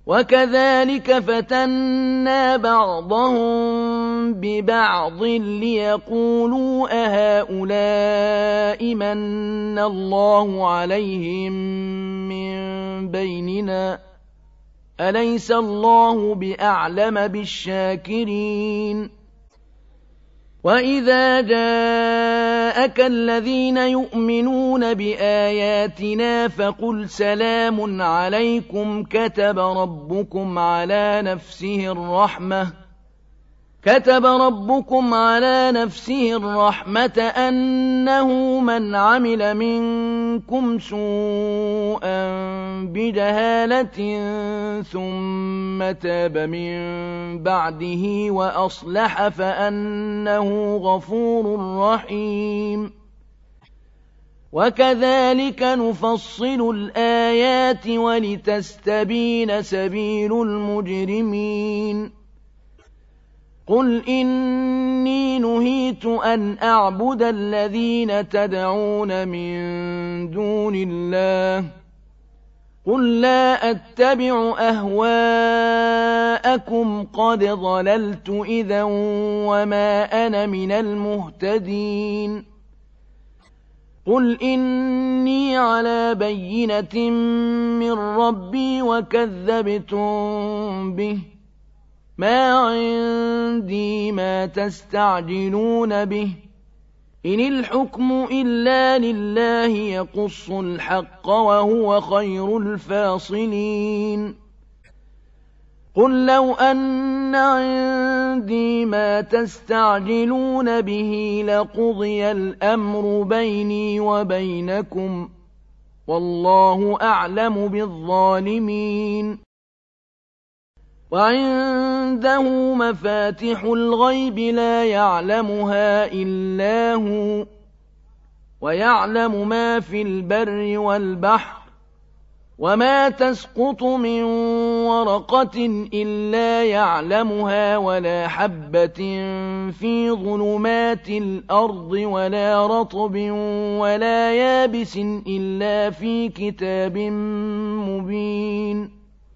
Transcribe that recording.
وكذلك فتنا بعضهم ببعض ليقولوا أهؤلاء من الله عليهم من بيننا أليس الله بأعلم بالشاكرين وإذا جاءك الذين يؤمنون بآياتنا فقل سلام عليكم كتب ربكم على نفسه الرحمة أنه من عمل منكم سوءا بجهالة ثم تاب من بعده وأصلح فأنه غفور رحيم وكذلك نفصل الآيات ولتستبين سبيل المجرمين قل إني نهيت أن أعبد الذين تدعون من دون الله قل لا أتبع أهواءكم قد ضللت إذا وما أنا من المهتدين قل إني على بينة من ربي وكذبتم به ما عندي ما تستعجلون به إن الحكم إلا لله يقص الحق وهو خير الفاصلين قل لو أن عندي ما تستعجلون به لقضي الأمر بيني وبينكم والله أعلم بالظالمين وعنده مفاتح الغيب لا يعلمها إلا هو ويعلم ما في البر والبحر وما تسقط من ورقة إلا يعلمها ولا حبة في ظلمات الأرض ولا رطب ولا يابس إلا في كتاب مبين